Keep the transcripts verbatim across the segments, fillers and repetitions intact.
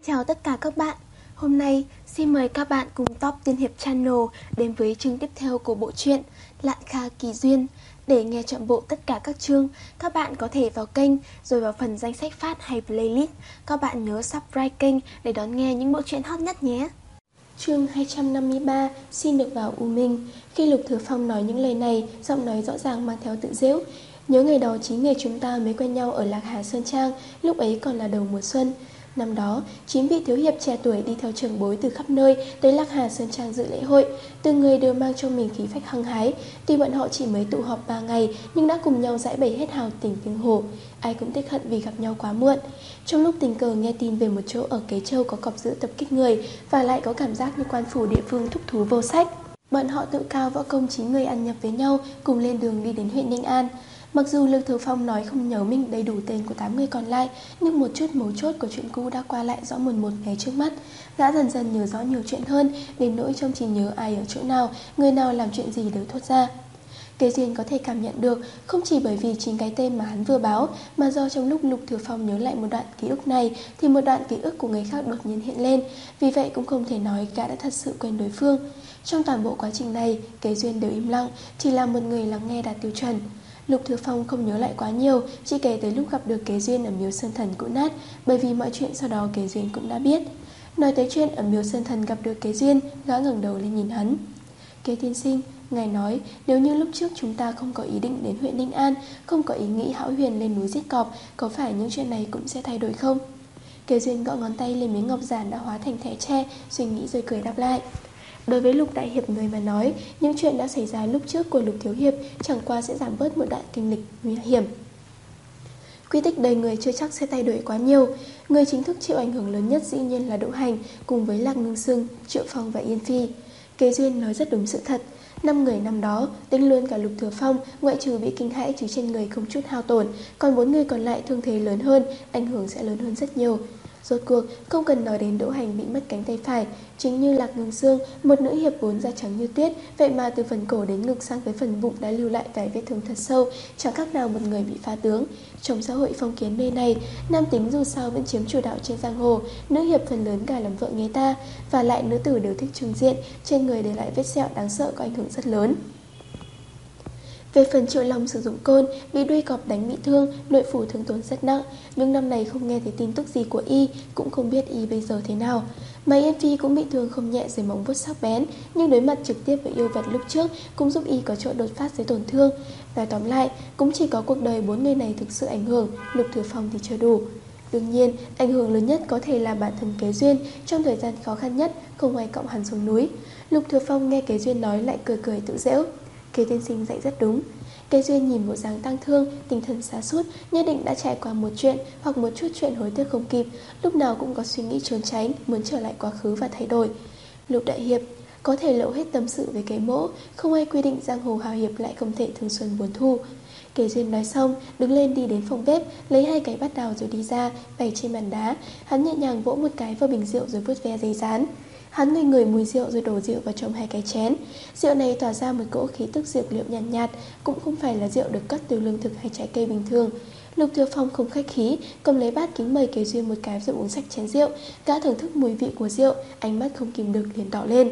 Chào tất cả các bạn. Hôm nay xin mời các bạn cùng Top Tiên Hiệp Channel đến với chương tiếp theo của bộ truyện Lạn Kha Kỳ Duyên. Để nghe trọn bộ tất cả các chương, các bạn có thể vào kênh rồi vào phần danh sách phát hay playlist. Các bạn nhớ subscribe kênh để đón nghe những bộ truyện hot nhất nhé. Chương hai trăm năm mươi ba, xin được vào U Minh. Khi Lục Thừa Phong nói những lời này, giọng nói rõ ràng mang theo tự giễu. Nhớ ngày đó chín người chúng ta mới quen nhau ở Lạc Hà Sơn Trang, lúc ấy còn là đầu mùa xuân. Năm đó, chín vị thiếu hiệp trẻ tuổi đi theo trưởng bối từ khắp nơi tới Lạc Hà Sơn Trang dự lễ hội. Từng người đều mang trong mình khí phách hăng hái. Tuy bọn họ chỉ mới tụ họp ba ngày, nhưng đã cùng nhau giải bày hết hào tình tiếng hồ. Ai cũng tiếc hận vì gặp nhau quá muộn. Trong lúc tình cờ nghe tin về một chỗ ở Kế Châu có cọp dữ tập kích người, và lại có cảm giác như quan phủ địa phương thúc thú vô sách, bọn họ tự cao võ công chín người ăn nhập với nhau, cùng lên đường đi đến huyện Ninh An. Mặc dù Lục Thừa Phong nói không nhớ mình đầy đủ tên của tám người còn lại, nhưng một chút mấu chốt của chuyện cũ đã qua lại rõ mồn một ngày trước mắt. Gã dần dần nhớ rõ nhiều chuyện hơn, đến nỗi trong trí nhớ ai ở chỗ nào, người nào làm chuyện gì đều thốt ra. Kế Duyên có thể cảm nhận được, không chỉ bởi vì chính cái tên mà hắn vừa báo, mà do trong lúc Lục Thừa Phong nhớ lại một đoạn ký ức này, thì một đoạn ký ức của người khác đột nhiên hiện lên. Vì vậy cũng không thể nói gã đã thật sự quen đối phương. Trong toàn bộ quá trình này, Kế Duyên đều im lặng, chỉ là một người lắng nghe đạt tiêu chuẩn. Lục Thừa Phong không nhớ lại quá nhiều, chỉ kể tới lúc gặp được Kế Duyên ở miếu Sơn Thần cũ nát, bởi vì mọi chuyện sau đó Kế Duyên cũng đã biết. Nói tới chuyện ở miếu Sơn Thần gặp được Kế Duyên, gã ngẩng đầu lên nhìn hắn. Kế tiên sinh, ngài nói nếu như lúc trước chúng ta không có ý định đến huyện Ninh An, không có ý nghĩ hão huyền lên núi giết cọp, có phải những chuyện này cũng sẽ thay đổi không? Kế Duyên gõ ngón tay lên miếng ngọc giản đã hóa thành thẻ tre, suy nghĩ rồi cười đáp lại. Đối với Lục Đại Hiệp người mà nói, những chuyện đã xảy ra lúc trước của Lục Thiếu Hiệp chẳng qua sẽ giảm bớt một đoạn kinh lịch nguy hiểm. Quy tích đời người chưa chắc sẽ thay đổi quá nhiều. Người chính thức chịu ảnh hưởng lớn nhất dĩ nhiên là Đỗ Hành, cùng với Lạc Ngưng Sương, Triệu Phong và Yên Phi. Kế Duyên nói rất đúng sự thật. Năm người năm đó, tính luôn cả Lục Thừa Phong, ngoại trừ bị kinh hãi chứ trên người không chút hao tổn, còn bốn người còn lại thương thế lớn hơn, ảnh hưởng sẽ lớn hơn rất nhiều. Rốt cuộc, không cần nói đến Đỗ Hành bị mất cánh tay phải, chính như Lạc Ngưng Sương, một nữ hiệp vốn da trắng như tuyết, vậy mà từ phần cổ đến ngực sang tới phần bụng đã lưu lại vài vết thương thật sâu, chẳng khác nào một người bị phá tướng. Trong xã hội phong kiến nơi này, nam tính dù sao vẫn chiếm chủ đạo trên giang hồ, nữ hiệp phần lớn gả làm vợ người ta, và lại nữ tử đều thích trưng diện, trên người để lại vết sẹo đáng sợ có ảnh hưởng rất lớn. Về phần Triệu Long sử dụng côn, bị đuôi cọp đánh bị thương, nội phủ thương tổn rất nặng, nhưng năm này không nghe thấy tin tức gì của y, cũng không biết y bây giờ thế nào. Mà Yên Phi cũng bị thương không nhẹ dưới móng vuốt sắc bén, nhưng đối mặt trực tiếp với yêu vật lúc trước cũng giúp y có chỗ đột phát dưới tổn thương. Và tóm lại, cũng chỉ có cuộc đời bốn người này thực sự ảnh hưởng, Lục Thừa Phong thì chưa đủ. Đương nhiên, ảnh hưởng lớn nhất có thể là bản thân Kế Duyên, trong thời gian khó khăn nhất, không ai cõng hắn xuống núi. Lục Thừa Phong nghe Kế Duyên nói lại cười cười tự giễu. Kế tiên sinh dạy rất đúng. Kế Duyên nhìn bộ dáng tăng thương, tinh thần sa sút, nhất định đã trải qua một chuyện hoặc một chút chuyện hối tiếc không kịp, lúc nào cũng có suy nghĩ trốn tránh, muốn trở lại quá khứ và thay đổi. Lục Đại Hiệp có thể lộ hết tâm sự với Kế mỗ, không ai quy định giang hồ hào hiệp lại không thể thường xuân buồn thu. Kế Duyên nói xong, đứng lên đi đến phòng bếp, lấy hai cái bát đào rồi đi ra, bày trên bàn đá. Hắn nhẹ nhàng vỗ một cái vào bình rượu rồi vuốt ve giấy rán. Hắn ngửi ngửi mùi rượu rồi đổ rượu vào trong hai cái chén. Rượu này tỏa ra một cỗ khí tức dược liệu nhàn nhạt, nhạt, cũng không phải là rượu được cất từ lương thực hay trái cây bình thường. Lục Thừa Phong không khách khí, cầm lấy bát kính mời Kế Duyên một cái rồi uống sạch chén rượu. Gã thưởng thức mùi vị của rượu, ánh mắt không kìm được liền đỏ lên.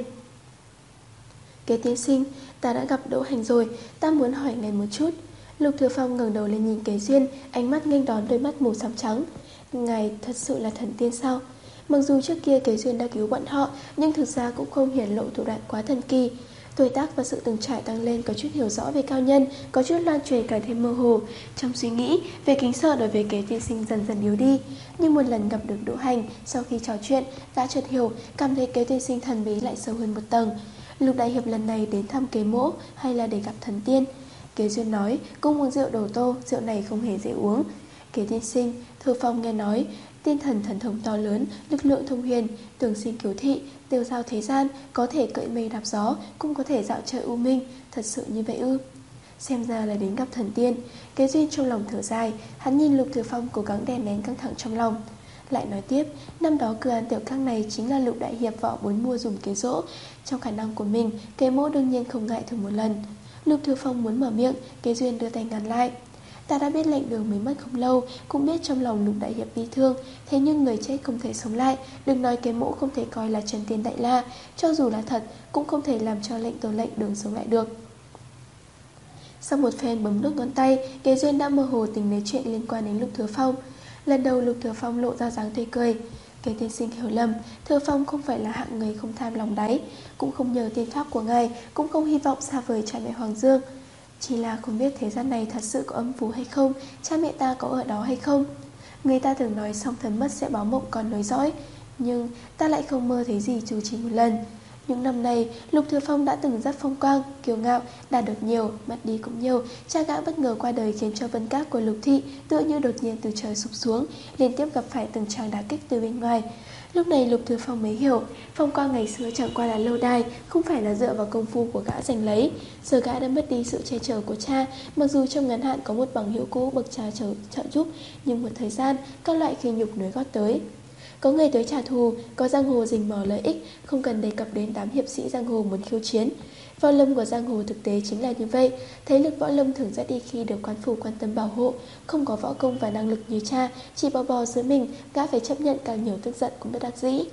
Kế tiên sinh, ta đã gặp Đỗ Hành rồi, ta muốn hỏi ngài một chút. Lục Thừa Phong ngẩng đầu lên nhìn Kế Duyên, ánh mắt nghênh đón đôi mắt màu xám trắng. Ngài thật sự là thần tiên sao? Mặc dù trước kia Kế Duyên đã cứu bọn họ, nhưng thực ra cũng không hiển lộ thủ đoạn quá thần kỳ. Tuổi tác và sự từng trải tăng lên có chút hiểu rõ về cao nhân, có chút lan truyền càng thêm mơ hồ. Trong suy nghĩ, về kính sợ đối với Kế tiên sinh dần dần yếu đi. Nhưng một lần gặp được Đỗ Hành, sau khi trò chuyện, đã chợt hiểu, cảm thấy Kế tiên sinh thần bí lại sâu hơn một tầng. Lục Đại Hiệp lần này đến thăm Kế mỗ hay là để gặp thần tiên? Kế Duyên nói, cũng uống rượu đầu tô, rượu này không hề dễ uống. Kế tiên sinh, Thừa Phong nghe nói tiên thần thần thông to lớn, lực lượng thông huyền, tường sinh cứu thị, tiêu giao thế gian, có thể cưỡi mây đạp gió, cũng có thể dạo chơi u minh, thật sự như vậy ư? Xem ra là đến gặp thần tiên. Kế Duyên trong lòng thở dài, hắn nhìn Lục Thừa Phong cố gắng đè nén căng thẳng trong lòng. Lại nói tiếp, năm đó cửa hàng tiểu các này chính là Lục Đại Hiệp võ muốn mua dùng kế dỗ. Trong khả năng của mình, Kế mỗ đương nhiên không ngại thử một lần. Lục Thừa Phong muốn mở miệng, Kế Duyên đưa tay ngăn lại. Ta đã biết lệnh đường mới mất không lâu, cũng biết trong lòng Lục đại hiệp bi thương. Thế nhưng người chết không thể sống lại, đừng nói Kế Mỗ không thể coi là chân tiên đại la, cho dù là thật cũng không thể làm cho lệnh tổ lệnh đường sống lại được. Sau một phen bấm đốt ngón tay, Kế Duyên đã mơ hồ tính đến chuyện liên quan đến Lục Thừa Phong. Lần đầu Lục Thừa Phong lộ ra dáng tươi cười. Kế tiên sinh hiểu lầm, Thừa Phong không phải là hạng người không tham lòng đáy, cũng không nhờ tiên pháp của ngài, cũng không hy vọng xa vời cha mẹ Hoàng Dương. Chỉ là không biết thế gian này thật sự có âm phù hay không, cha mẹ ta có ở đó hay không. Người ta thường nói song thần mất sẽ báo mộng còn nối dõi, nhưng ta lại không mơ thấy gì dù chỉ một lần. Những năm này, Lục Thừa Phong đã từng rất phong quang, kiêu ngạo, đạt được nhiều, mất đi cũng nhiều. Cha gã bất ngờ qua đời khiến cho vân cát của Lục thị tựa như đột nhiên từ trời sụp xuống, liên tiếp gặp phải từng tràng đả kích từ bên ngoài. Lúc này Lục Thừa Phong mới hiểu, phong quang ngày xưa chẳng qua là lâu đài, không phải là dựa vào công phu của gã giành lấy. Giờ gã đã mất đi sự che chở của cha, mặc dù trong ngắn hạn có một bằng hữu cũ bậc cha trợ, trợ giúp, nhưng một thời gian các loại khi nhục nối gót tới. Có người tới trả thù, có giang hồ rình mò lợi ích, không cần đề cập đến đám hiệp sĩ giang hồ muốn khiêu chiến. Võ lâm của giang hồ thực tế chính là như vậy. Thế lực võ lâm thường rất đi khi được quan phủ quan tâm bảo hộ. Không có võ công và năng lực như cha, chỉ bò bò dưới mình, gã phải chấp nhận càng nhiều tức giận cũng bất đắc dĩ.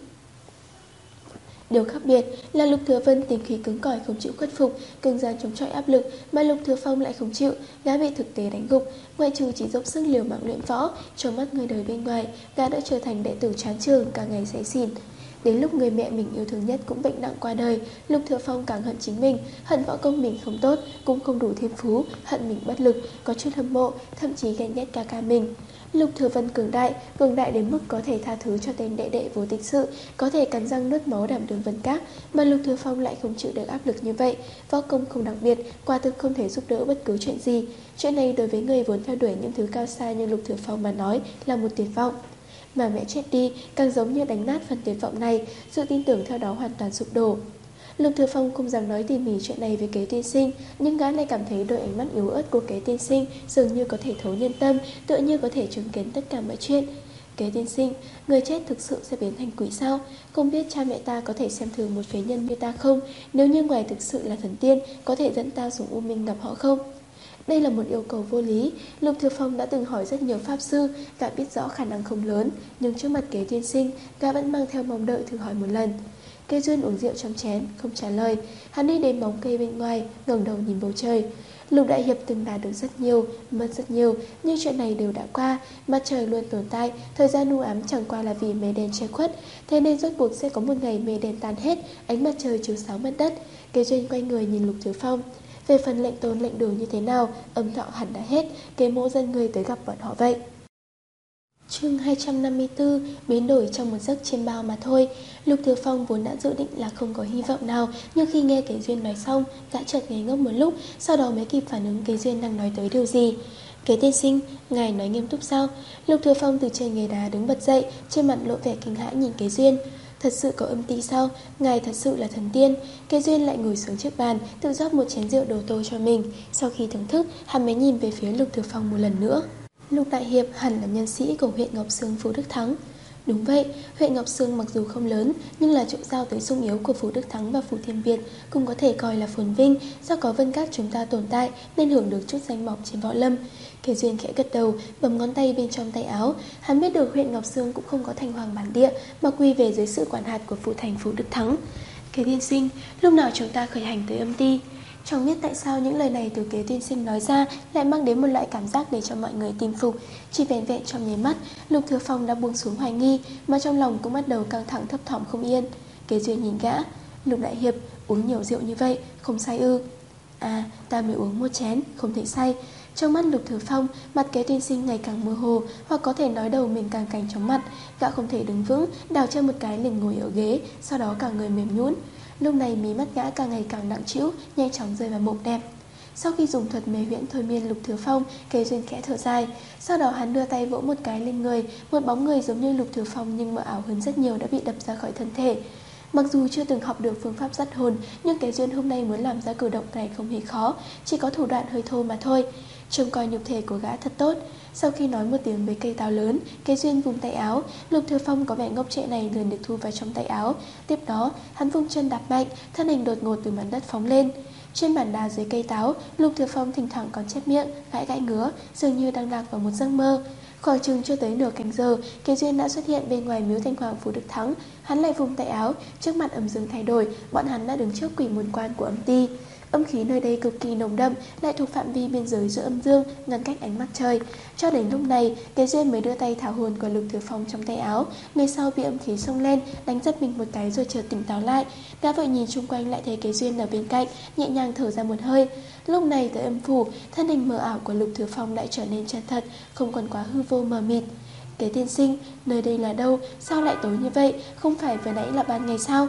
Điều khác biệt là Lục Thừa Vân tính khí cứng cỏi không chịu khuất phục, cứng rắn chống chọi áp lực, mà Lục Thừa Phong lại không chịu, gã bị thực tế đánh gục, ngoại trừ chỉ dốc sức liều mạng luyện võ, trong mắt người đời bên ngoài, gã đã trở thành đệ tử chán trường, cả ngày say xỉn. Đến lúc người mẹ mình yêu thương nhất cũng bệnh nặng qua đời, Lục Thừa Phong càng hận chính mình, hận võ công mình không tốt, cũng không đủ thiên phú, hận mình bất lực, có chút hâm mộ, thậm chí ghen ghét ca ca mình. Lục Thừa Vân cường đại, cường đại đến mức có thể tha thứ cho tên đệ đệ vô tích sự, có thể cắn răng nuốt máu đảm đường Vân Các, mà Lục Thừa Phong lại không chịu được áp lực như vậy, võ công không đặc biệt, quả thực không thể giúp đỡ bất cứ chuyện gì. Chuyện này đối với người vốn theo đuổi những thứ cao xa như Lục Thừa Phong mà nói là một tuyệt vọng. Mà mẹ chết đi, càng giống như đánh nát phần tuyệt vọng này, sự tin tưởng theo đó hoàn toàn sụp đổ. Lục Thừa Phong không dám nói tỉ mỉ chuyện này với Kế tiên sinh, nhưng gã lại cảm thấy đôi ánh mắt yếu ớt của Kế tiên sinh dường như có thể thấu nhân tâm, tựa như có thể chứng kiến tất cả mọi chuyện. Kế tiên sinh, người chết thực sự sẽ biến thành quỷ sao? Không biết cha mẹ ta có thể xem thường một phế nhân như ta không? Nếu như ngoài thực sự là thần tiên, có thể dẫn ta xuống U Minh gặp họ không? Đây là một yêu cầu vô lý. Lục Thừa Phong đã từng hỏi rất nhiều pháp sư, gã biết rõ khả năng không lớn, nhưng trước mặt Kế tiên sinh, gã vẫn mang theo mong đợi thử hỏi một lần. Kế Duyên uống rượu trong chén, không trả lời. Hắn đi đến bóng cây bên ngoài, ngẩng đầu nhìn bầu trời. Lục đại hiệp từng đạt được rất nhiều, mất rất nhiều, nhưng chuyện này đều đã qua. Mặt trời luôn tồn tại, thời gian u ám chẳng qua là vì mây đen che khuất. Thế nên rốt cuộc sẽ có một ngày mây đen tan hết, ánh mặt trời chiếu sáng mặt đất. Kế Duyên quay người nhìn Lục Thừa Phong. Về phần lệnh tôn lệnh đường như thế nào, âm thọ hẳn đã hết, Kế Mỗ dân người tới gặp bọn họ vậy. Chương hai trăm năm mươi tư, biến đổi trong một giấc chiêm bao mà thôi. Lục Thừa Phong vốn đã dự định là không có hy vọng nào, nhưng khi nghe Kế Duyên nói xong, gã chợt ngây ngốc một lúc, sau đó mới kịp phản ứng Kế Duyên đang nói tới điều gì. Kế tiên sinh, ngài nói nghiêm túc sao? Lục Thừa Phong từ trên ghế đá đứng bật dậy, trên mặt lộ vẻ kinh hãi nhìn Kế Duyên. Thật sự có âm ti sao? Ngài thật sự là thần tiên. Kế Duyên lại ngồi xuống trước bàn, tự rót một chén rượu đồ tô cho mình. Sau khi thưởng thức, hắn mới nhìn về phía Lục Thừa Phong một lần nữa. Lục đại hiệp hẳn là nhân sĩ của huyện Ngọc Sương Phú Đức Thắng. Đúng vậy, huyện Ngọc Sương mặc dù không lớn, nhưng là chỗ giao tới sung yếu của Phú Đức Thắng và Phú Thiên Việt, cũng có thể coi là phồn vinh. Do có Vân Các chúng ta tồn tại nên hưởng được chút danh vọng trên võ lâm. Kế Duyên khẽ gật đầu, bấm ngón tay bên trong tay áo. Hắn biết được huyện Ngọc Sương cũng không có thành hoàng bản địa, mà quy về dưới sự quản hạt của phụ thành Phú Đức Thắng. Kế tiên sinh, lúc nào chúng ta khởi hành tới âm ti? Chẳng biết tại sao những lời này từ Kế tiên sinh nói ra lại mang đến một loại cảm giác để cho mọi người tin phục. Chỉ vẹn vẹn trong nháy mắt, Lục Thừa Phong đã buông xuống hoài nghi, mà trong lòng cũng bắt đầu căng thẳng thấp thỏm không yên. Kế Duyên nhìn gã. Lục đại hiệp, uống nhiều rượu như vậy, không say ư? À, ta mới uống một chén, không thể say. Trong mắt Lục Thừa Phong, mặt Kế tiên sinh ngày càng mơ hồ, hoặc có thể nói đầu mình càng cành trong mặt. Gã không thể đứng vững, đảo chân một cái liền ngồi ở ghế, sau đó cả người mềm nhũn. Lúc này mí mắt gã càng ngày càng nặng trĩu, nhanh chóng rơi vào mộng đẹp. Sau khi dùng thuật mê huyễn thôi miên Lục Thừa Phong, Kế Duyên khẽ thở dài. Sau đó hắn đưa tay vỗ một cái lên người, một bóng người giống như Lục Thừa Phong nhưng mờ ảo hơn rất nhiều đã bị đập ra khỏi thân thể. Mặc dù chưa từng học được phương pháp dắt hồn, nhưng Kế Duyên hôm nay muốn làm ra cử động này không hề khó, chỉ có thủ đoạn hơi thô mà thôi. Trông coi nhục thể của gã thật tốt. Sau khi nói một tiếng với cây táo lớn, Kế Duyên vùng tay áo. Lục Thừa Phong có vẻ ngốc trệ này liền được thu vào trong tay áo. Tiếp đó hắn vung chân đạp mạnh, thân hình đột ngột từ mặt đất phóng lên. Trên bàn đá dưới cây táo, Lục Thừa Phong thỉnh thoảng còn chép miệng, gãi gãi ngứa, dường như đang lạc vào một giấc mơ. Khoảng chừng chưa tới nửa canh giờ, Kế Duyên đã xuất hiện bên ngoài miếu Thanh Hoàng Phủ Đức Thắng. Hắn lại vùng tay áo, trước mặt âm dương thay đổi, bọn hắn đã đứng trước quỷ môn quan của âm ty. Âm khí nơi đây cực kỳ nồng đậm, lại thuộc phạm vi biên giới giữa âm dương, ngăn cách ánh mặt trời. Cho đến lúc này, Kế Duyên mới đưa tay thả hồn của Lục Thừa Phong trong tay áo. Người sau bị âm khí xông lên, đánh giật mình một cái rồi chợt tỉnh táo lại. Gã vội nhìn xung quanh lại thấy Kế Duyên ở bên cạnh, nhẹ nhàng thở ra một hơi. Lúc này tới âm phủ, thân hình mờ ảo của Lục Thừa Phong lại trở nên chân thật, không còn quá hư vô mờ mịt. Kế tiên sinh, nơi đây là đâu? Sao lại tối như vậy? Không phải vừa nãy là ban ngày sao?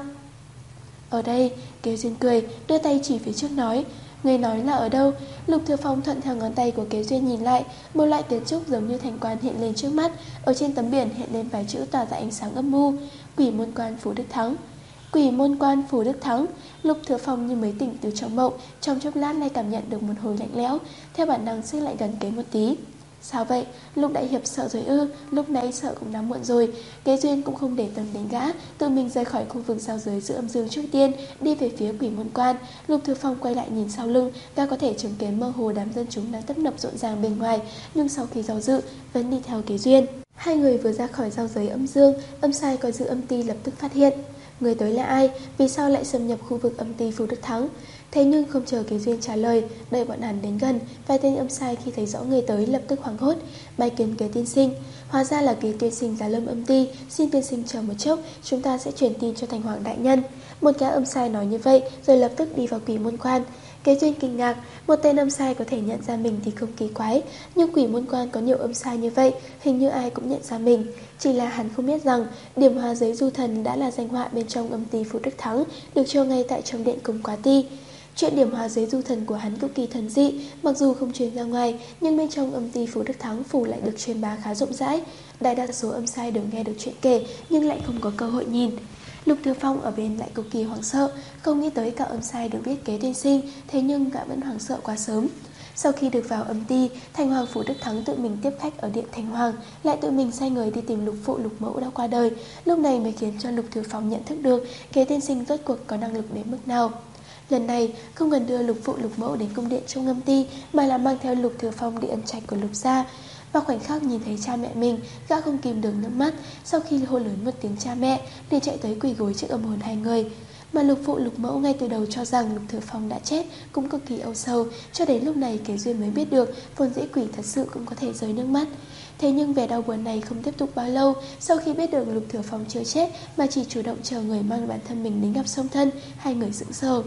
Ở đây, Kế Duyên cười, đưa tay chỉ phía trước nói. Người nói là ở đâu? Lục Thừa Phong thuận theo ngón tay của Kế Duyên nhìn lại, một loại kiến trúc giống như thành quan hiện lên trước mắt. Ở trên tấm biển hiện lên vài chữ tỏa ra ánh sáng âm mưu: Quỷ môn quan Phủ Đức Thắng. Quỷ môn quan Phủ Đức Thắng. Lục Thừa Phong như mới tỉnh từ trong mộng, trong chốc lát lại cảm nhận được một hồi lạnh lẽo, theo bản năng xích lại gần Kế một tí. Sao vậy? Lục đại hiệp sợ rồi ư? Lúc nãy sợ cũng đã muộn rồi. Kế Duyên cũng không để tâm đến gã, tự mình rời khỏi khu vực giao giới giữa âm dương trước tiên, đi về phía quỷ môn quan. Lục Thừa Phong quay lại nhìn sau lưng, gã có thể chứng kiến mơ hồ đám dân chúng đang tấp nập rộn ràng bên ngoài, nhưng sau khi do dự vẫn đi theo Kế Duyên. Hai người vừa ra khỏi giao giới âm dương, âm sai coi giữ âm ty lập tức phát hiện. Người tới là ai? Vì sao lại xâm nhập khu vực âm ty Phủ Đức Thắng? Thế nhưng không chờ Kế Duyên trả lời, đợi bọn hắn đến gần, vài tên âm sai khi thấy rõ người tới lập tức hoảng hốt, bái kiến Kế tiên sinh. Hóa ra là Kế tiên sinh giá lâm âm ty, xin tiên sinh chờ một chốc, chúng ta sẽ truyền tin cho Thành Hoàng đại nhân. Một gã âm sai nói như vậy, rồi lập tức đi vào quỷ môn quan. Kế Duyên kinh ngạc, một tên âm sai có thể nhận ra mình thì không kỳ quái, nhưng quỷ môn quan có nhiều âm sai như vậy, hình như ai cũng nhận ra mình. Chỉ là hắn không biết rằng điểm hóa giấy du thần đã là danh họa bên trong âm ty Phủ Đức Thắng, được treo ngay tại trong điện cung Quá Ti. Chuyện điểm hóa giấy du thần của hắn cực kỳ thần dị, mặc dù không truyền ra ngoài, nhưng bên trong âm ty Phủ Đức Thắng phủ lại được truyền bá khá rộng rãi. Đại đa số âm sai đều nghe được chuyện kể, nhưng lại không có cơ hội nhìn. Lục Thừa Phong ở bên lại cực kỳ hoảng sợ, không nghĩ tới cả âm sai được biết Kế tiên sinh, thế nhưng gã vẫn hoảng sợ quá sớm. Sau khi được vào âm ty, Thành Hoàng Phủ Đức Thắng tự mình tiếp khách ở điện Thành Hoàng, lại tự mình sai người đi tìm lục phụ lục mẫu đã qua đời. Lúc này mới khiến cho Lục Thừa Phong nhận thức được Kế tiên sinh rốt cuộc có năng lực đến mức nào. Lần này không cần đưa lục phụ lục mẫu đến cung điện trong âm ty, mà là mang theo Lục Thừa Phong đi ân trạch của Lục gia. Và khoảnh khắc nhìn thấy cha mẹ mình, gã không kìm được nước mắt. Sau khi hô lớn một tiếng cha mẹ, liền chạy tới quỳ gối trước âm hồn hai người. Mà lục phụ lục mẫu ngay từ đầu cho rằng Lục Thừa Phong đã chết, cũng cực kỳ âu sầu. Cho đến lúc này Kế Duyên mới biết được vốn dĩ quỷ thật sự cũng có thể rơi nước mắt. Thế nhưng vẻ đau buồn này không tiếp tục bao lâu. Sau khi biết được Lục Thừa Phong chưa chết, mà chỉ chủ động chờ người mang bản thân mình đến gặp song thân, hai người sững sờ.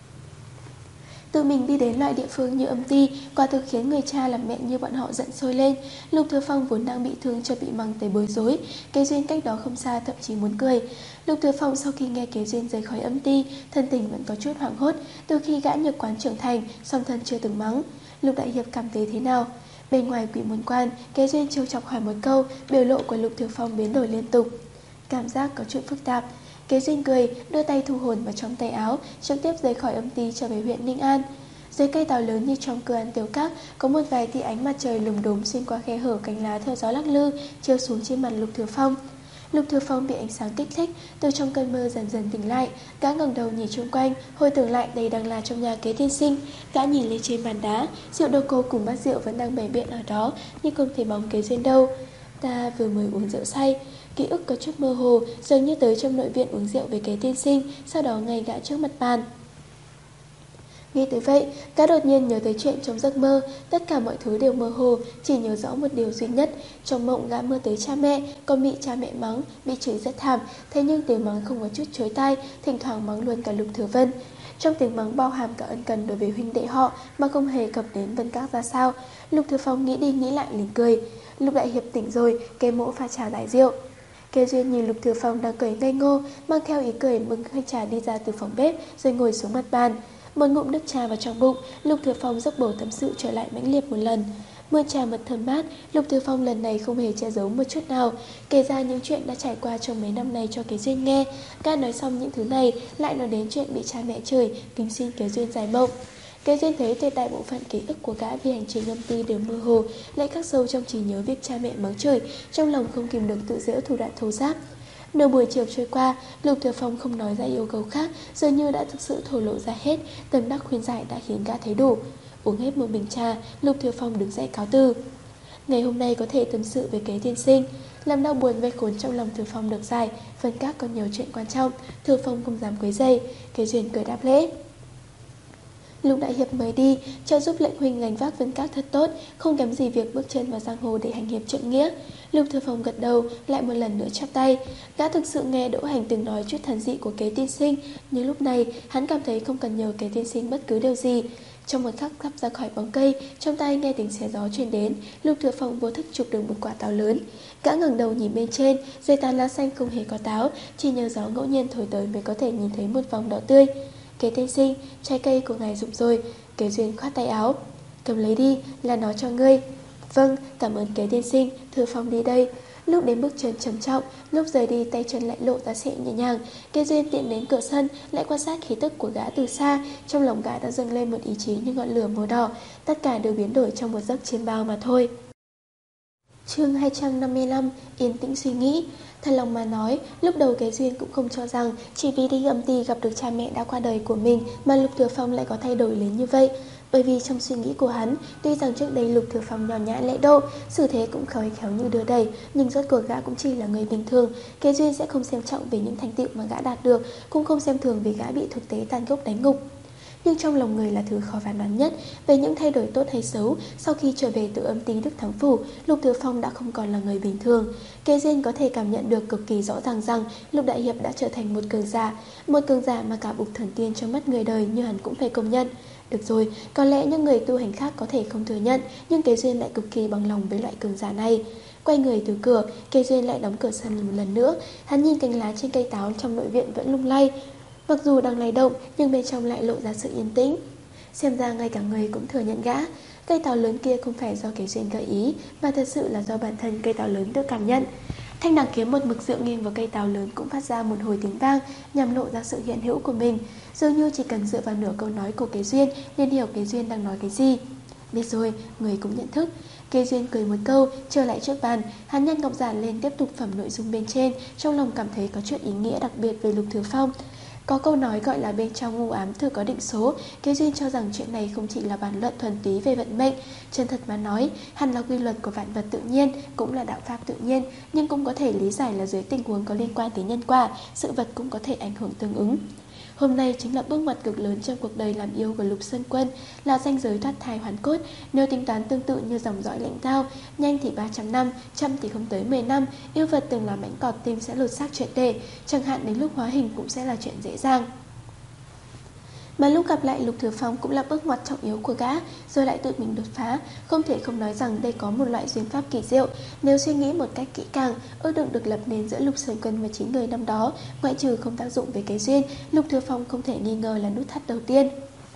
Tự mình đi đến loại địa phương như âm ty, quả thực khiến người cha làm mẹ như bọn họ giận sôi lên. Lục Thừa Phong vốn đang bị thương cho bị mang tới bối rối, Kế Duyên cách đó không xa thậm chí muốn cười. Lục Thừa Phong sau khi nghe Kế Duyên rời khỏi âm ty, thân tình vẫn có chút hoảng hốt. Từ khi gã nhược quán trưởng thành, song thân chưa từng mắng. Lục đại hiệp cảm thấy thế nào? Bên ngoài quỷ môn quan, Kế Duyên trêu chọc hỏi một câu, biểu lộ của Lục Thừa Phong biến đổi liên tục, cảm giác có chút phức tạp. Kế Duyên cười, đưa tay thu hồn vào trong tay áo, trực tiếp rời khỏi âm ty trở về huyện Ninh An. Dưới cây táo lớn như trong cửa ăn tiểu các, có một vài tia ánh mặt trời lùm đốm xuyên qua khe hở cánh lá theo gió lắc lư, chiếu xuống trên mặt Lục Thừa Phong. Lục Thừa Phong bị ánh sáng kích thích, từ trong cơn mơ dần dần tỉnh lại. Gã ngẩng đầu nhìn xung quanh, hồi tưởng lại đây đang là trong nhà Kế tiên sinh. Gã nhìn lên trên bàn đá, rượu đô cô cùng bát rượu vẫn đang bày biện ở đó, nhưng không thấy bóng Kế Duyên đâu. Ta vừa mới uống rượu say, ký ức có chút mơ hồ, dường như tới trong nội viện uống rượu với Kế tiên sinh, sau đó ngay gã trước mặt bàn. Nghe tới vậy, gã đột nhiên nhớ tới chuyện trong giấc mơ. Tất cả mọi thứ đều mơ hồ, chỉ nhớ rõ một điều duy nhất. Trong mộng gã mơ tới cha mẹ, còn bị cha mẹ mắng, bị chửi rất thảm. Thế nhưng tiếng mắng không có chút chối tai, thỉnh thoảng mắng luôn cả Lục Thừa Vân. Trong tiếng mắng bao hàm cả ân cần đối với huynh đệ họ, mà không hề cập đến Vân Các ra sao. Lục Thừa Phong nghĩ đi nghĩ lại liền cười. Lục đại hiệp tỉnh rồi, Kế mỗ pha trà đại rượu. Kế Duyên nhìn Lục Thừa Phong đang cười ngây ngô, mang theo ý cười bưng khay trà đi ra từ phòng bếp, rồi ngồi xuống mặt bàn. Một ngụm nước trà vào trong bụng, Lục Thừa Phong dốc bầu tâm sự trở lại mãnh liệt một lần. Mưa trà mật thơm mát, Lục Thừa Phong lần này không hề che giấu một chút nào, kể ra những chuyện đã trải qua trong mấy năm nay cho Kế Duyên nghe. Gã nói xong những thứ này, lại nói đến chuyện bị cha mẹ chửi, kính xin Kế Duyên giải mộng. Kế Duyên thấy tuyệt đại bộ phận ký ức của gã vì hành trình âm ty đều mơ hồ, lại khắc sâu trong trí nhớ việc cha mẹ mắng chửi, trong lòng không kìm được tự giễu thủ đoạn thô giáp. Nửa buổi chiều trôi qua, Lục Thừa Phong không nói ra yêu cầu khác, dường như đã thực sự thổ lộ ra hết. Tâm đắc khuyên giải đã khiến gã thấy đủ. Uống hết một bình trà, Lục Thừa Phong đứng dậy cáo từ. Ngày hôm nay có thể tâm sự với Kế tiên sinh. Làm đau buồn vây khốn trong lòng Thừa Phong được giải, Vân Các còn nhiều chuyện quan trọng, Thừa Phong không dám quấy rầy. Kế Duyên cười đáp lễ. Lục đại hiệp mới đi, cho giúp lệnh huynh gánh vác Vân Các thật tốt, không kém gì việc bước chân vào giang hồ để hành hiệp trượng nghĩa. Lục Thừa Phong gật đầu, lại một lần nữa chắp tay. Gã thực sự nghe Đỗ Hành từng nói chút thần dị của Kế tiên sinh, nhưng lúc này hắn cảm thấy không cần nhờ Kế tiên sinh bất cứ điều gì. Trong một khắc sắp ra khỏi bóng cây, trong tay nghe tiếng xé gió truyền đến, Lục Thừa Phong vô thức chụp được một quả táo lớn. Gã ngẩng đầu nhìn bên trên, dưới tán lá xanh không hề có táo, chỉ nhờ gió ngẫu nhiên thổi tới mới có thể nhìn thấy một vòng đỏ tươi. Kế tiên sinh, trái cây của ngài rụng rồi. Kế Duyên khoát tay áo. Cầm lấy đi, là nó cho ngươi. Vâng, cảm ơn Kế tiên sinh. Thừa Phong đi đây. Lúc đến bước chân trầm trọng, lúc rời đi tay chân lại lộ ra sự nhẹ nhàng. Kế Duyên tiện đến cửa sân, lại quan sát khí tức của gã từ xa. Trong lòng gã đã dâng lên một ý chí như ngọn lửa màu đỏ. Tất cả đều biến đổi trong một giấc chiêm bao mà thôi. Chương hai trăm năm mươi lăm. Yên tĩnh suy nghĩ. Thật lòng mà nói, lúc đầu Kế Duyên cũng không cho rằng chỉ vì đi âm ty gặp được cha mẹ đã qua đời của mình mà Lục Thừa Phong lại có thay đổi lớn như vậy. Bởi vì trong suy nghĩ của hắn, tuy rằng trước đây Lục Thừa Phong nhỏ nhã lễ độ, xử thế cũng khéo khéo như đưa đẩy, nhưng rốt cuộc gã cũng chỉ là người bình thường. Kế Duyên sẽ không xem trọng về những thành tựu mà gã đạt được, cũng không xem thường vì gã bị thực tế tàn gốc đánh ngục. Nhưng trong lòng người là thứ khó phán đoán nhất. Về những thay đổi tốt hay xấu, sau khi trở về từ âm ty Đức Thắng Phủ, Lục Thừa Phong đã không còn là người bình thường. Kế Duyên có thể cảm nhận được cực kỳ rõ ràng rằng Lục đại hiệp đã trở thành một cường giả, một cường giả mà cả bục thần tiên trong mắt người đời như hắn cũng phải công nhận. Được rồi, có lẽ những người tu hành khác có thể không thừa nhận, nhưng Kế Duyên lại cực kỳ bằng lòng với loại cường giả này. Quay người từ cửa, Kế Duyên lại đóng cửa sân một lần nữa. Hắn nhìn cành lá trên cây táo trong nội viện vẫn lung lay. Mặc dù đang lay động, nhưng bên trong lại lộ ra sự yên tĩnh. Xem ra ngay cả người cũng thừa nhận gã. Cây táo lớn kia không phải do Kế Duyên gợi ý, mà thật sự là do bản thân cây táo lớn được cảm nhận. Thanh đằng kiếm một mực dựa nghiêng vào cây táo lớn cũng phát ra một hồi tiếng vang, nhằm lộ ra sự hiện hữu của mình. Dường như chỉ cần dựa vào nửa câu nói của Kế Duyên nên hiểu Kế Duyên đang nói cái gì. Biết rồi, người cũng nhận thức. Kế Duyên cười một câu, trở lại trước bàn. Hắn nhặt ngọc giản lên tiếp tục phẩm nội dung bên trên, trong lòng cảm thấy có chút ý nghĩa đặc biệt về Lục Thừa Phong. Có câu nói gọi là bên trong u ám thường có định số. Kế Duyên cho rằng chuyện này không chỉ là bàn luận thuần túy về vận mệnh. Chân thật mà nói, hẳn là quy luật của vạn vật tự nhiên, cũng là đạo pháp tự nhiên, nhưng cũng có thể lý giải là dưới tình huống có liên quan đến nhân quả, sự vật cũng có thể ảnh hưởng tương ứng. Hôm nay chính là bước ngoặt cực lớn trong cuộc đời làm yêu của Lục Sơn Quân, là ranh giới thoát thai hoàn cốt. Nếu tính toán tương tự như dòng dõi lãnh tao, nhanh thì ba trăm năm, chậm thì không tới mười năm, yêu vật từng là mảnh cọt tim sẽ lột xác triệt để, chẳng hạn đến lúc hóa hình cũng sẽ là chuyện dễ dàng. Mà lúc gặp lại Lục Thừa Phong cũng là bước ngoặt trọng yếu của gã, rồi lại tự mình đột phá. Không thể không nói rằng đây có một loại duyên pháp kỳ diệu. Nếu suy nghĩ một cách kỹ càng, ước định được lập nên giữa Lục Sơn Quân và chín người năm đó, ngoại trừ không tác dụng về Kế Duyên, Lục Thừa Phong không thể nghi ngờ là nút thắt đầu tiên.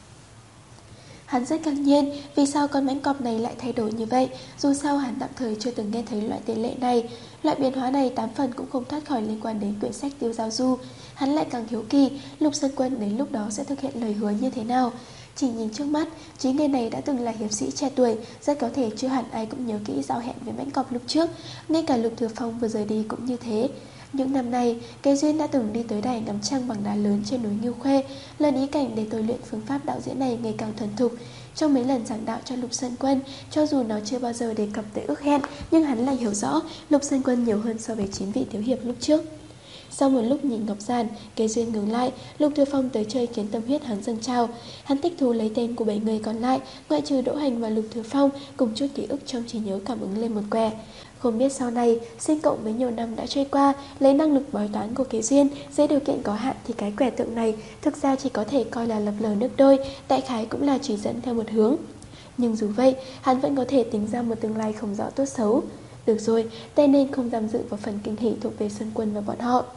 Hắn rất ngạc nhiên, vì sao con mãnh cọp này lại thay đổi như vậy, dù sao hắn tạm thời chưa từng nghe thấy loại tiền lệ này. Loại biến hóa này tám phần cũng không thoát khỏi liên quan đến quyển sách Tiêu Giao Du. Hắn lại càng hiếu kỳ, Lục Sơn Quân đến lúc đó sẽ thực hiện lời hứa như thế nào. Chỉ nhìn trước mắt, chín người này đã từng là hiệp sĩ trẻ tuổi, rất có thể chưa hẳn ai cũng nhớ kỹ giao hẹn với mãnh cọp lúc trước, ngay cả Lục Thừa Phong vừa rời đi cũng như thế. Những năm nay, Kế Duyên đã từng đi tới đài ngắm trăng bằng đá lớn trên núi Ngưu Khuê, lần ý cảnh để tôi luyện phương pháp đạo diễn này ngày càng thuần thục. Trong mấy lần giảng đạo cho Lục Sơn Quân, cho dù nó chưa bao giờ đề cập tới ước hẹn, nhưng hắn lại hiểu rõ Lục Sơn Quân nhiều hơn so với chín vị thiếu hiệp lúc trước. Sau một lúc nhìn ngọc giản, Kế Duyên ngừng lại. Lục Thừa Phong tới chơi khiến tâm huyết hắn dâng trào. Hắn thích thú lấy tên của bảy người còn lại, ngoại trừ Đỗ Hành và Lục Thừa Phong, cùng chút ký ức trong trí nhớ cảm ứng lên một quẻ. Không biết sau này, sinh cộng với nhiều năm đã trôi qua, lấy năng lực bói toán của Kế Duyên, dưới điều kiện có hạn thì cái quẻ tượng này thực ra chỉ có thể coi là lập lờ nước đôi, đại khái cũng là chỉ dẫn theo một hướng. Nhưng dù vậy, hắn vẫn có thể tính ra một tương lai không rõ tốt xấu. Được rồi, tên nên không giam dự vào phần kinh hỉ thuộc về Sơn Quân và bọn họ.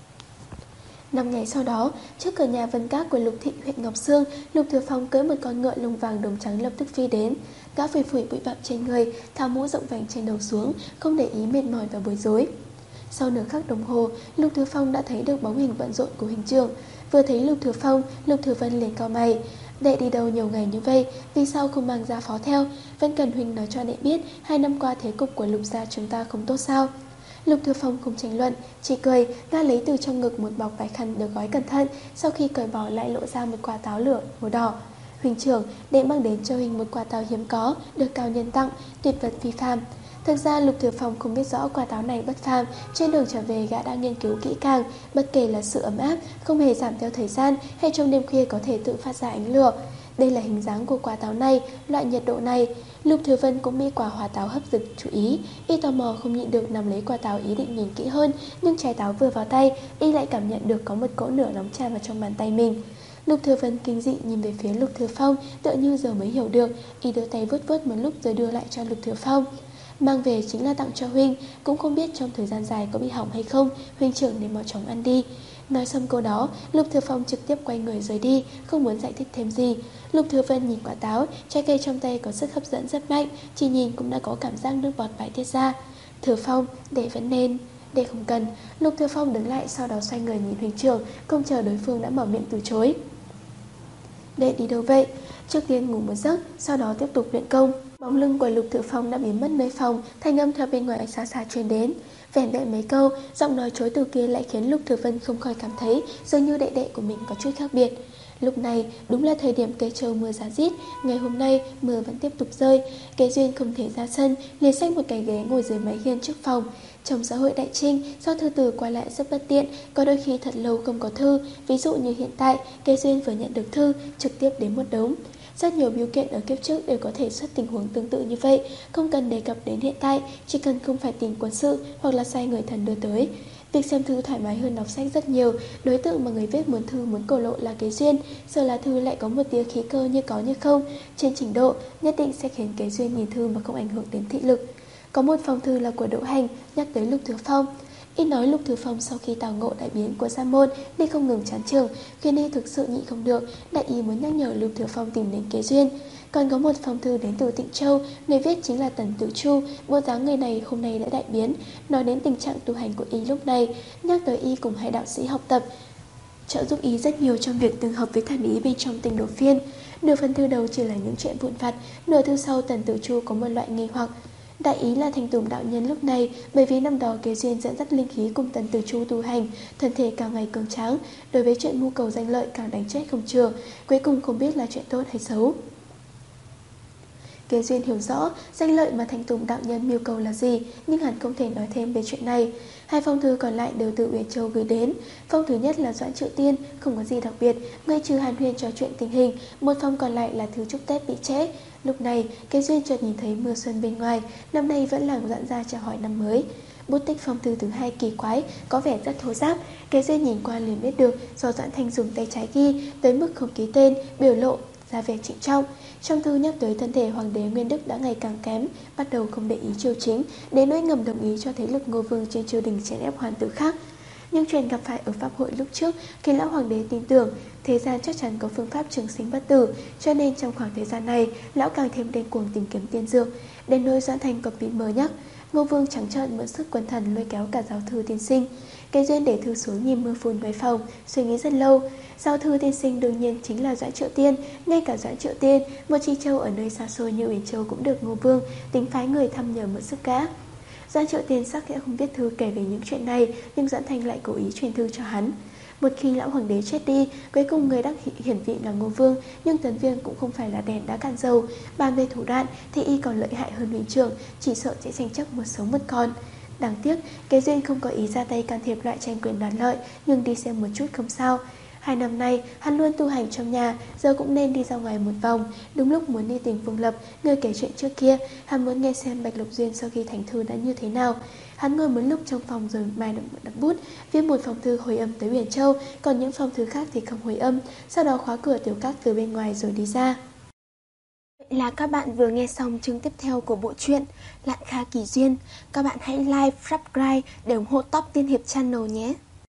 Năm ngày sau đó, trước cửa nhà Vân Các của Lục Thị huyện Ngọc Sương, Lục Thừa Phong cưỡi một con ngựa lông vàng đồng trắng lập tức phi đến. Gã phủi phủi bụi bặm trên người, tháo mũ rộng vành trên đầu xuống, không để ý mệt mỏi và bối rối. Sau nửa khắc đồng hồ, Lục Thừa Phong đã thấy được bóng hình bận rộn của hình trưởng. Vừa thấy Lục Thừa Phong, Lục Thừa Vân liền cau mày. Đệ đi đâu nhiều ngày như vậy, vì sao không mang gia phó theo? Vẫn cần huynh nói cho đệ biết, hai năm qua thế cục của Lục gia chúng ta không tốt sao? Lục Thừa Phong không tranh luận, chỉ cười, gã lấy từ trong ngực một bọc vải khăn được gói cẩn thận, sau khi cởi bỏ lại lộ ra một quả táo lửa màu đỏ. Huynh trưởng, đệ mang đến cho huynh một quả táo hiếm có, được cao nhân tặng, tuyệt vật phi phàm. Thực ra Lục Thừa Phong không biết rõ quả táo này bất phàm, trên đường trở về gã đã nghiên cứu kỹ càng, bất kể là sự ấm áp, không hề giảm theo thời gian hay trong đêm khuya có thể tự phát ra ánh lửa. Đây là hình dáng của quả táo này, loại nhiệt độ này. Lục Thừa Vân cũng bị quả hoa táo hấp dẫn chú ý, y tò mò không nhịn được nắm lấy quả táo ý định nhìn kỹ hơn, nhưng trái táo vừa vào tay, y lại cảm nhận được có một cỗ lửa nóng tràn vào trong bàn tay mình. Lục Thừa Vân kinh dị nhìn về phía Lục Thừa Phong, tựa như giờ mới hiểu được, y đưa tay vuốt vuốt một lúc rồi đưa lại cho Lục Thừa Phong. Mang về chính là tặng cho huynh, cũng không biết trong thời gian dài có bị hỏng hay không, huynh trưởng nên mau chóng ăn đi. Nói xong câu đó, Lục Thừa Phong trực tiếp quay người rời đi, không muốn giải thích thêm gì. Lục Thừa Vân nhìn quả táo, trái cây trong tay có sức hấp dẫn rất mạnh, chỉ nhìn cũng đã có cảm giác nước bọt bài tiết ra. Thừa Phong, đệ vẫn nên. Đệ không cần. Lục Thừa Phong đứng lại, sau đó xoay người nhìn huynh trưởng, không chờ đối phương đã mở miệng từ chối. Đệ đi đâu vậy? Trước tiên ngủ một giấc, sau đó tiếp tục luyện công. Bóng lưng của Lục Thừa Phong đã biến mất nơi phòng, thanh âm theo bên ngoài xa xa truyền đến. Vẻn vẹn mấy câu, giọng nói chối từ kia lại khiến Lục Thừa Vân không khỏi cảm thấy dường như đệ đệ của mình có chút khác biệt. Lúc này đúng là thời điểm cây trâu mưa rá rít, ngày hôm nay mưa vẫn tiếp tục rơi. Kế Duyên không thể ra sân, liền xách một cái ghế ngồi dưới mái hiên trước phòng. Trong xã hội đại trinh, do thư từ qua lại rất bất tiện, có đôi khi thật lâu không có thư. Ví dụ như hiện tại, Kế Duyên vừa nhận được thư, trực tiếp đến một đống. Rất nhiều bưu kiện ở kiếp trước đều có thể xuất tình huống tương tự như vậy, không cần đề cập đến hiện tại, chỉ cần không phải tình quân sự hoặc là sai người thần đưa tới. Việc xem thư thoải mái hơn đọc sách rất nhiều, đối tượng mà người viết muốn thư muốn cổ lộ là Kế Duyên, giờ là thư lại có một tia khí cơ như có như không, trên trình độ nhất định sẽ khiến Kế Duyên nhìn thư mà không ảnh hưởng đến thị lực. Có một phong thư là của Đỗ Hành, nhắc tới Lục Thừa Phong. Y nói Lục Thừa Phong sau khi tào ngộ đại biến của Sa Môn đi không ngừng chán trường, khiến y thực sự nhịn không được, đại ý muốn nhắc nhở Lục Thừa Phong tìm đến Kế Duyên. Còn có một phong thư đến từ Tịnh Châu, người viết chính là Tần Tử Chu, bộ dáng người này hôm nay đã đại biến, nói đến tình trạng tu hành của y lúc này, nhắc tới y cùng hai đạo sĩ học tập, trợ giúp y rất nhiều trong việc tương hợp với thần ý bên trong Tinh Đồ Phiên. Nửa phần thư đầu chỉ là những chuyện vụn vặt, nửa thư sau Tần Tử Chu có một loại nghi hoặc. Đại ý là Thành Tùng đạo nhân lúc này, bởi vì năm đó Kế Duyên dẫn dắt linh khí cùng Tần Tử Chu tu hành, thân thể càng ngày cường tráng, đối với chuyện mưu cầu danh lợi càng đánh chết không chừa, cuối cùng không biết là chuyện tốt hay xấu. Kế Duyên hiểu rõ danh lợi mà Thành Tùng đạo nhân mưu cầu là gì, nhưng hắn không thể nói thêm về chuyện này. Hai phong thư còn lại đều từ Uyển Châu gửi đến. Phong thứ nhất là Doãn Triệu Tiên, không có gì đặc biệt, ngay trừ hàn huyên trò chuyện tình hình. Một phong còn lại là thư chúc Tết bị trễ. Lúc này, Kế Duyên chợt nhìn thấy mưa xuân bên ngoài, năm nay vẫn là giãn ra chào hỏi năm mới. Bút tích phong thư thứ hai kỳ quái, có vẻ rất thô ráp. Kế Duyên nhìn qua liền biết được do Doãn Thanh dùng tay trái ghi, tới mức không ký tên, biểu lộ ra vẻ trịnh trọng. Trong thư nhắc tới thân thể hoàng đế Nguyên Đức đã ngày càng kém, bắt đầu không để ý triều chính, đến nỗi ngầm đồng ý cho thế lực Ngô Vương trên triều đình chèn ép hoàng tử khác. Nhưng chuyện gặp phải ở pháp hội lúc trước khiến lão hoàng đế tin tưởng thế gian chắc chắn có phương pháp trường sinh bất tử, cho nên trong khoảng thời gian này lão càng thêm điên cuồng tìm kiếm tiên dược. Đến nỗi Doãn Thanh còn bị mơ nhắc, Ngô Vương trắng trợn mượn sức quần thần lôi kéo cả giáo thư tiên sinh. Kế Duyên để thư xuống nhìn mưa phùn ngoài phòng, suy nghĩ rất lâu. Giáo thư tiên sinh đương nhiên chính là Doãn Triệu Tiên, ngay cả Doãn Triệu Tiên, một chi châu ở nơi xa xôi như Uyển Châu cũng được Ngô Vương tính phái người thăm nhờ mượn sức gã. Doãn Triệu Tiên xác sẽ không viết thư kể về những chuyện này, nhưng Doãn Thanh lại cố ý truyền thư cho hắn. Một khi lão hoàng đế chết đi, cuối cùng người đắc hiển vị là Ngô Vương, nhưng Tấn Viên cũng không phải là đèn đã cạn dầu. Bàn về thủ đoạn thì y còn lợi hại hơn huynh trưởng, chỉ sợ sẽ tranh chấp một sống một con. Đáng tiếc, Kế Duyên không có ý ra tay can thiệp loại tranh quyền đoạt lợi, nhưng đi xem một chút không sao. Hai năm nay, hắn luôn tu hành trong nhà, giờ cũng nên đi ra ngoài một vòng. Đúng lúc muốn đi tìm Phương Lập, người kể chuyện trước kia, hắn muốn nghe xem Bạch Lộc Duyên sau khi thành thư đã như thế nào. Hắn ngồi một lúc trong phòng rồi mai đặt bút, viết một phong thư hồi âm tới Uyển Châu, còn những phong thư khác thì không hồi âm, sau đó khóa cửa tiểu các từ bên ngoài rồi đi ra. Vậy là các bạn vừa nghe xong chương tiếp theo của bộ truyện Lạn Kha Kỳ Duyên. Các bạn hãy like, subscribe để ủng hộ Top Tiên Hiệp Channel nhé.